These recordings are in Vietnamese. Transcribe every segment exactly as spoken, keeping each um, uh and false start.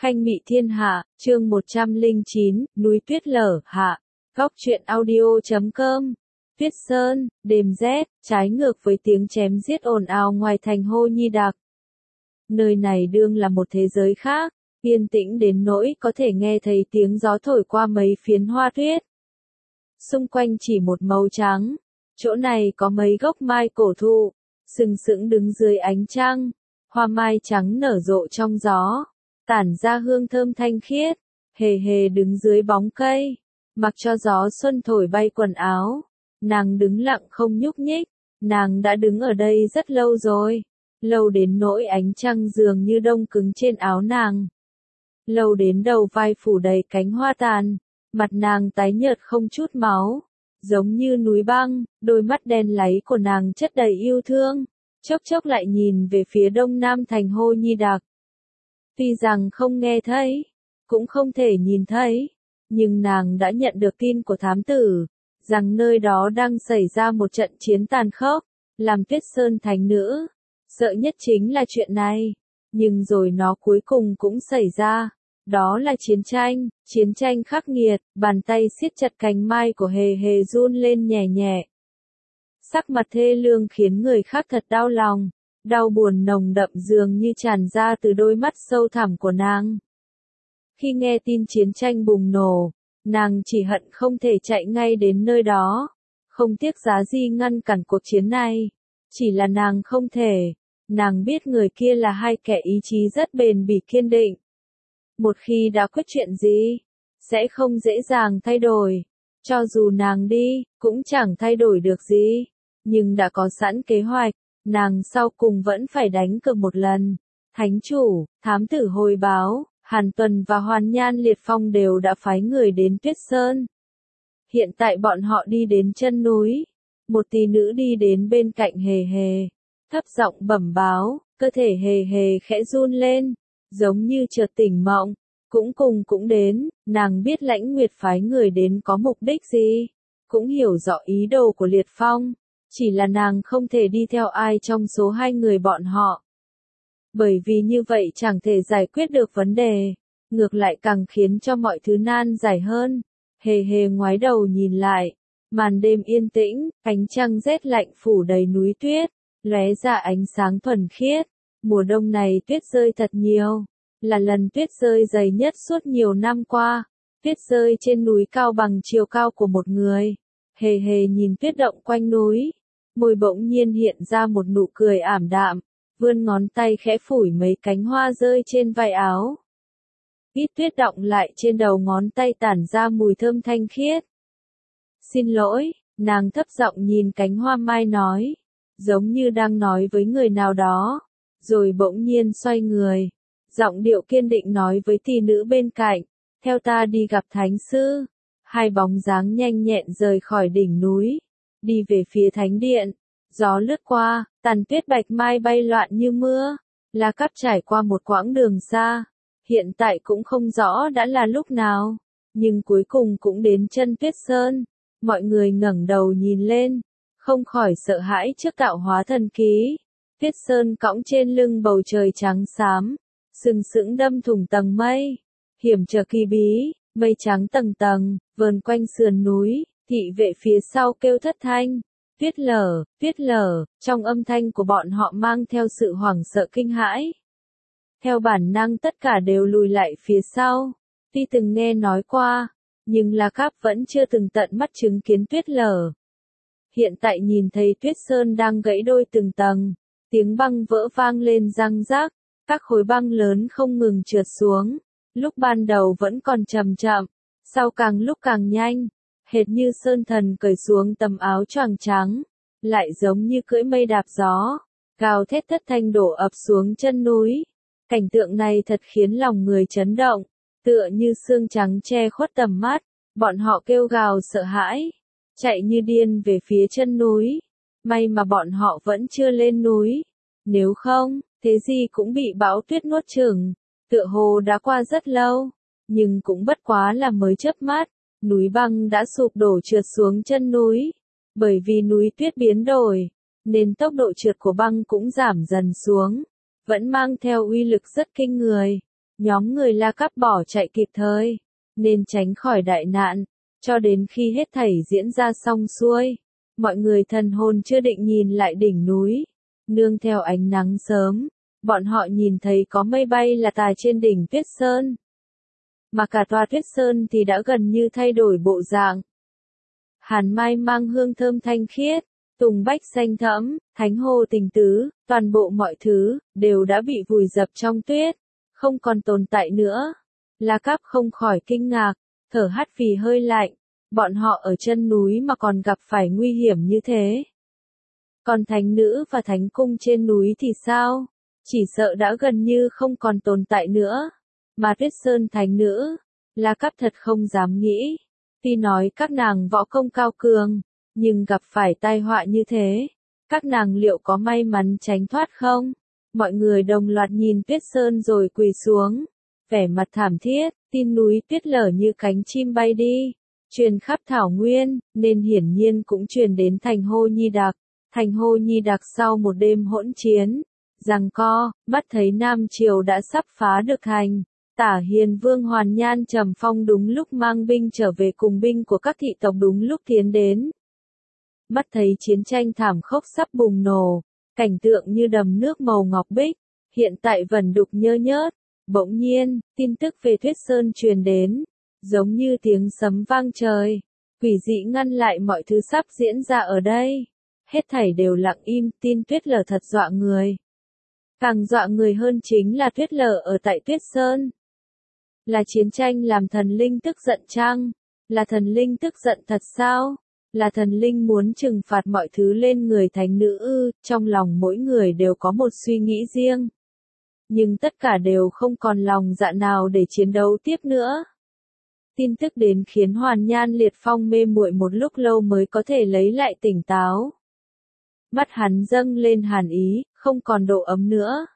Khanh Mị Thiên Hạ, chương một trăm lẻ chín, núi tuyết lở hạ. Góc truyện audio chấm com. Tuyết Sơn, đêm rét, trái ngược với tiếng chém giết ồn ào ngoài thành Hô Nhi Đạc. Nơi này đương là một thế giới khác, yên tĩnh đến nỗi có thể nghe thấy tiếng gió thổi qua mấy phiến hoa tuyết. Xung quanh chỉ một màu trắng, chỗ này có mấy gốc mai cổ thụ, sừng sững đứng dưới ánh trăng, hoa mai trắng nở rộ trong gió, tản ra hương thơm thanh khiết, hề hề đứng dưới bóng cây, mặc cho gió xuân thổi bay quần áo, nàng đứng lặng không nhúc nhích, nàng đã đứng ở đây rất lâu rồi, lâu đến nỗi ánh trăng dường như đông cứng trên áo nàng. Lâu đến đầu vai phủ đầy cánh hoa tàn, mặt nàng tái nhợt không chút máu, giống như núi băng, đôi mắt đen láy của nàng chất đầy yêu thương, chốc chốc lại nhìn về phía đông nam thành Hô Nhi Đạc. Tuy rằng không nghe thấy, cũng không thể nhìn thấy, nhưng nàng đã nhận được tin của thám tử, rằng nơi đó đang xảy ra một trận chiến tàn khốc, làm Tuyết Sơn thành nữ. Sợ nhất chính là chuyện này, nhưng rồi nó cuối cùng cũng xảy ra. Đó là chiến tranh, chiến tranh khắc nghiệt, bàn tay siết chặt cành mai của hề hề run lên nhẹ nhẹ. Sắc mặt thê lương khiến người khác thật đau lòng, đau buồn nồng đậm dường như tràn ra từ đôi mắt sâu thẳm của nàng. Khi nghe tin chiến tranh bùng nổ, nàng chỉ hận không thể chạy ngay đến nơi đó, không tiếc giá gì ngăn cản cuộc chiến này. Chỉ là nàng không thể, nàng biết người kia là hai kẻ ý chí rất bền bỉ kiên định. Một khi đã quyết chuyện gì, sẽ không dễ dàng thay đổi. Cho dù nàng đi, cũng chẳng thay đổi được gì. Nhưng đã có sẵn kế hoạch, nàng sau cùng vẫn phải đánh cược một lần. Thánh chủ, thám tử hồi báo, Hàn Tuần và Hoàn Nhan Liệt Phong đều đã phái người đến Tuyết Sơn. Hiện tại bọn họ đi đến chân núi. Một tỷ nữ đi đến bên cạnh hề hề, thấp giọng bẩm báo, cơ thể hề hề khẽ run lên, giống như chợt tỉnh mộng, cũng cùng cũng đến, nàng biết Lãnh Nguyệt phái người đến có mục đích gì, cũng hiểu rõ ý đồ của Liệt Phong, chỉ là nàng không thể đi theo ai trong số hai người bọn họ. Bởi vì như vậy chẳng thể giải quyết được vấn đề, ngược lại càng khiến cho mọi thứ nan giải hơn. Hề hề ngoái đầu nhìn lại. Màn đêm yên tĩnh, ánh trăng rét lạnh phủ đầy núi tuyết, lóe ra ánh sáng thuần khiết. Mùa đông này tuyết rơi thật nhiều, là lần tuyết rơi dày nhất suốt nhiều năm qua. Tuyết rơi trên núi cao bằng chiều cao của một người. Hề hề nhìn tuyết động quanh núi, môi bỗng nhiên hiện ra một nụ cười ảm đạm, vươn ngón tay khẽ phủi mấy cánh hoa rơi trên vai áo. Ít tuyết động lại trên đầu ngón tay tản ra mùi thơm thanh khiết. Xin lỗi, nàng thấp giọng nhìn cánh hoa mai nói, giống như đang nói với người nào đó, rồi bỗng nhiên xoay người, giọng điệu kiên định nói với tỷ nữ bên cạnh, theo ta đi gặp thánh sư. Hai bóng dáng nhanh nhẹn rời khỏi đỉnh núi, đi về phía thánh điện, gió lướt qua, tàn tuyết bạch mai bay loạn như mưa, La Cáp trải qua một quãng đường xa, hiện tại cũng không rõ đã là lúc nào, nhưng cuối cùng cũng đến chân Tuyết Sơn. Mọi người ngẩng đầu nhìn lên, không khỏi sợ hãi trước tạo hóa thần ký. Tuyết Sơn cõng trên lưng bầu trời trắng xám, sừng sững đâm thủng tầng mây, hiểm trở kỳ bí, mây trắng tầng tầng, vờn quanh sườn núi, thị vệ phía sau kêu thất thanh, tuyết lở, tuyết lở, trong âm thanh của bọn họ mang theo sự hoảng sợ kinh hãi. Theo bản năng tất cả đều lùi lại phía sau, tuy từng nghe nói qua, nhưng La Cáp vẫn chưa từng tận mắt chứng kiến tuyết lở. Hiện tại nhìn thấy Tuyết Sơn đang gãy đôi từng tầng, tiếng băng vỡ vang lên răng rác, các khối băng lớn không ngừng trượt xuống, lúc ban đầu vẫn còn chậm chậm, sau càng lúc càng nhanh, hệt như sơn thần cởi xuống tấm áo choàng trắng, lại giống như cưỡi mây đạp gió, gào thét thất thanh đổ ập xuống chân núi. Cảnh tượng này thật khiến lòng người chấn động. Tựa như sương trắng che khuất tầm mắt, bọn họ kêu gào sợ hãi, chạy như điên về phía chân núi. May mà bọn họ vẫn chưa lên núi, nếu không, thế gì cũng bị bão tuyết nuốt chửng. Tựa hồ đã qua rất lâu, nhưng cũng bất quá là mới chớp mắt, núi băng đã sụp đổ trượt xuống chân núi. Bởi vì núi tuyết biến đổi, nên tốc độ trượt của băng cũng giảm dần xuống, vẫn mang theo uy lực rất kinh người. Nhóm người La Cắp bỏ chạy kịp thời, nên tránh khỏi đại nạn, cho đến khi hết thảy diễn ra xong xuôi. Mọi người thần hồn chưa định nhìn lại đỉnh núi, nương theo ánh nắng sớm, bọn họ nhìn thấy có mây bay là tà trên đỉnh Tuyết Sơn. Mà cả tòa Tuyết Sơn thì đã gần như thay đổi bộ dạng. Hàn mai mang hương thơm thanh khiết, tùng bách xanh thẫm, thánh hồ tình tứ, toàn bộ mọi thứ, đều đã bị vùi dập trong tuyết, không còn tồn tại nữa. La Cáp không khỏi kinh ngạc, thở hắt vì hơi lạnh, bọn họ ở chân núi mà còn gặp phải nguy hiểm như thế. Còn thánh nữ và thánh cung trên núi thì sao? Chỉ sợ đã gần như không còn tồn tại nữa. Mà Tuyết Sơn thánh nữ, La Cáp thật không dám nghĩ. Tuy nói các nàng võ công cao cường, nhưng gặp phải tai họa như thế, các nàng liệu có may mắn tránh thoát không? Mọi người đồng loạt nhìn Tuyết Sơn rồi quỳ xuống, vẻ mặt thảm thiết, tin núi tuyết lở như cánh chim bay đi, truyền khắp thảo nguyên, nên hiển nhiên cũng truyền đến thành Hô Nhi Đặc. Thành Hô Nhi Đặc sau một đêm hỗn chiến, giằng co, mắt thấy Nam Triều đã sắp phá được thành. Tả Hiền Vương Hoàn Nhan Trầm Phong đúng lúc mang binh trở về cùng binh của các thị tộc đúng lúc tiến đến. Mắt thấy chiến tranh thảm khốc sắp bùng nổ, cảnh tượng như đầm nước màu ngọc bích, hiện tại vẩn đục nhơ nhớt. Bỗng nhiên, tin tức về Tuyết Sơn truyền đến, giống như tiếng sấm vang trời, quỷ dị ngăn lại mọi thứ sắp diễn ra ở đây. Hết thảy đều lặng im, tin tuyết lở thật dọa người. Càng dọa người hơn chính là tuyết lở ở tại Tuyết Sơn. Là chiến tranh làm thần linh tức giận chăng? Là thần linh tức giận thật sao? Là thần linh muốn trừng phạt mọi thứ lên người thánh nữ ư? Trong lòng mỗi người đều có một suy nghĩ riêng. Nhưng tất cả đều không còn lòng dạ nào để chiến đấu tiếp nữa. Tin tức đến khiến Hoàn Nhan Liệt Phong mê muội một lúc lâu mới có thể lấy lại tỉnh táo. Mắt hắn dâng lên hàn ý, không còn độ ấm nữa.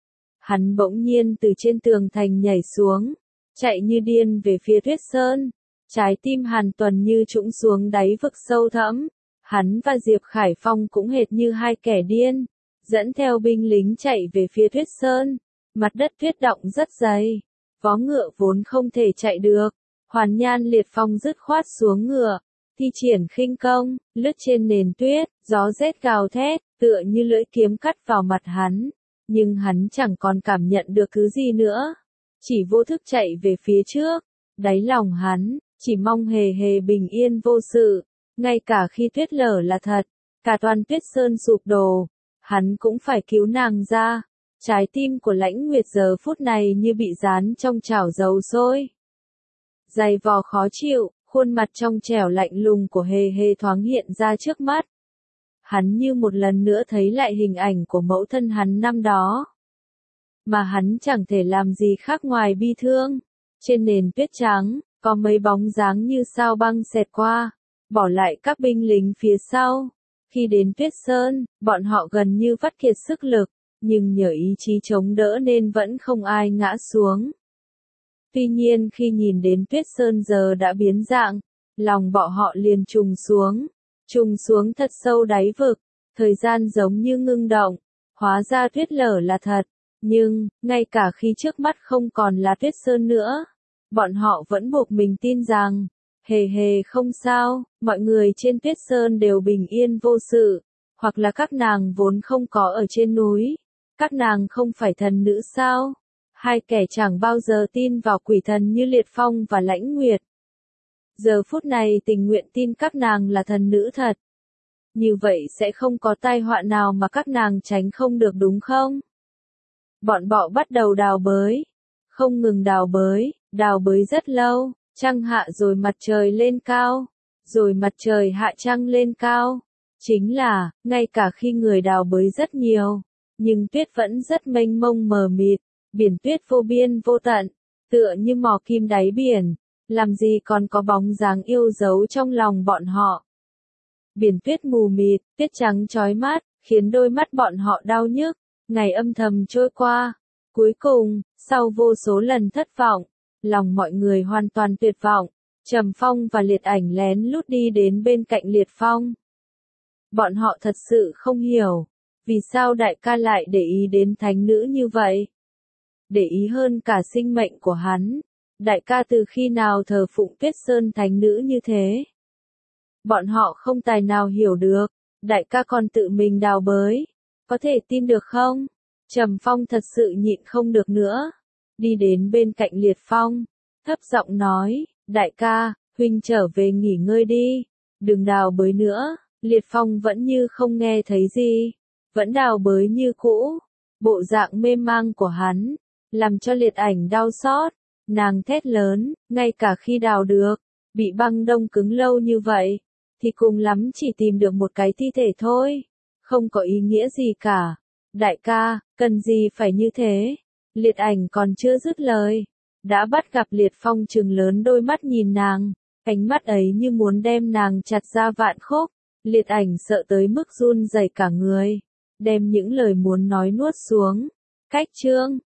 Hắn bỗng nhiên từ trên tường thành nhảy xuống, chạy như điên về phía Tuyết Sơn. Trái tim Hàn Tuần như trũng xuống đáy vực sâu thẫm. Hắn và Diệp Khải Phong cũng hệt như hai kẻ điên, dẫn theo binh lính chạy về phía Tuyết Sơn. Mặt đất tuyết động rất dày, vó ngựa vốn không thể chạy được. Hoàn Nhan Liệt Phong dứt khoát xuống ngựa, thi triển khinh công, lướt trên nền tuyết, gió rét gào thét, tựa như lưỡi kiếm cắt vào mặt hắn. Nhưng hắn chẳng còn cảm nhận được thứ gì nữa, chỉ vô thức chạy về phía trước. Đáy lòng hắn chỉ mong hề hề bình yên vô sự. Ngay cả khi tuyết lở là thật, cả toàn Tuyết Sơn sụp đổ, hắn cũng phải cứu nàng ra. Trái tim của Lãnh Nguyệt giờ phút này như bị dán trong chảo dầu sôi. Dày vò khó chịu, khuôn mặt trong trẻo lạnh lùng của hề hề thoáng hiện ra trước mắt. Hắn như một lần nữa thấy lại hình ảnh của mẫu thân hắn năm đó. Mà hắn chẳng thể làm gì khác ngoài bi thương. Trên nền tuyết trắng, có mấy bóng dáng như sao băng xẹt qua, bỏ lại các binh lính phía sau. Khi đến Tuyết Sơn, bọn họ gần như vắt kiệt sức lực, nhưng nhờ ý chí chống đỡ nên vẫn không ai ngã xuống. Tuy nhiên khi nhìn đến Tuyết Sơn giờ đã biến dạng, lòng bọn họ liền trùng xuống, trùng xuống thật sâu đáy vực, thời gian giống như ngưng động, hóa ra tuyết lở là thật, nhưng, ngay cả khi trước mắt không còn là Tuyết Sơn nữa, bọn họ vẫn buộc mình tin rằng, hề hề không sao, mọi người trên Tuyết Sơn đều bình yên vô sự, hoặc là các nàng vốn không có ở trên núi, các nàng không phải thần nữ sao? Hai kẻ chẳng bao giờ tin vào quỷ thần như Liệt Phong và Lãnh Nguyệt. Giờ phút này tình nguyện tin các nàng là thần nữ thật. Như vậy sẽ không có tai họa nào mà các nàng tránh không được đúng không? Bọn bọ bắt đầu đào bới. Không ngừng đào bới, đào bới rất lâu, trăng hạ rồi mặt trời lên cao, rồi mặt trời hạ trăng lên cao. Chính là, ngay cả khi người đào bới rất nhiều, nhưng tuyết vẫn rất mênh mông mờ mịt. Biển tuyết vô biên vô tận, tựa như mò kim đáy biển, làm gì còn có bóng dáng yêu dấu trong lòng bọn họ. Biển tuyết mù mịt, tuyết trắng chói mắt, khiến đôi mắt bọn họ đau nhức, ngày âm thầm trôi qua. Cuối cùng, sau vô số lần thất vọng, lòng mọi người hoàn toàn tuyệt vọng, Trầm Phong và Liệt Ảnh lén lút đi đến bên cạnh Liệt Phong. Bọn họ thật sự không hiểu, vì sao đại ca lại để ý đến thánh nữ như vậy. để ý hơn cả sinh mệnh của hắn. Đại ca từ khi nào thờ phụng Tuyết Sơn thánh nữ như thế? Bọn họ không tài nào hiểu được, đại ca còn tự mình đào bới, có thể tin được không? Trầm Phong thật sự nhịn không được nữa, đi đến bên cạnh Liệt Phong, thấp giọng nói, đại ca, huynh trở về nghỉ ngơi đi, đừng đào bới nữa. Liệt Phong vẫn như không nghe thấy gì, vẫn đào bới như cũ, bộ dạng mê mang của hắn, làm cho Liệt Ảnh đau xót, nàng thét lớn, ngay cả khi đào được, bị băng đông cứng lâu như vậy, thì cùng lắm chỉ tìm được một cái thi thể thôi, không có ý nghĩa gì cả. Đại ca, cần gì phải như thế? Liệt Ảnh còn chưa dứt lời, đã bắt gặp Liệt Phong trừng lớn đôi mắt nhìn nàng, ánh mắt ấy như muốn đem nàng chặt ra vạn khúc. Liệt Ảnh sợ tới mức run rẩy cả người, đem những lời muốn nói nuốt xuống. Cách chương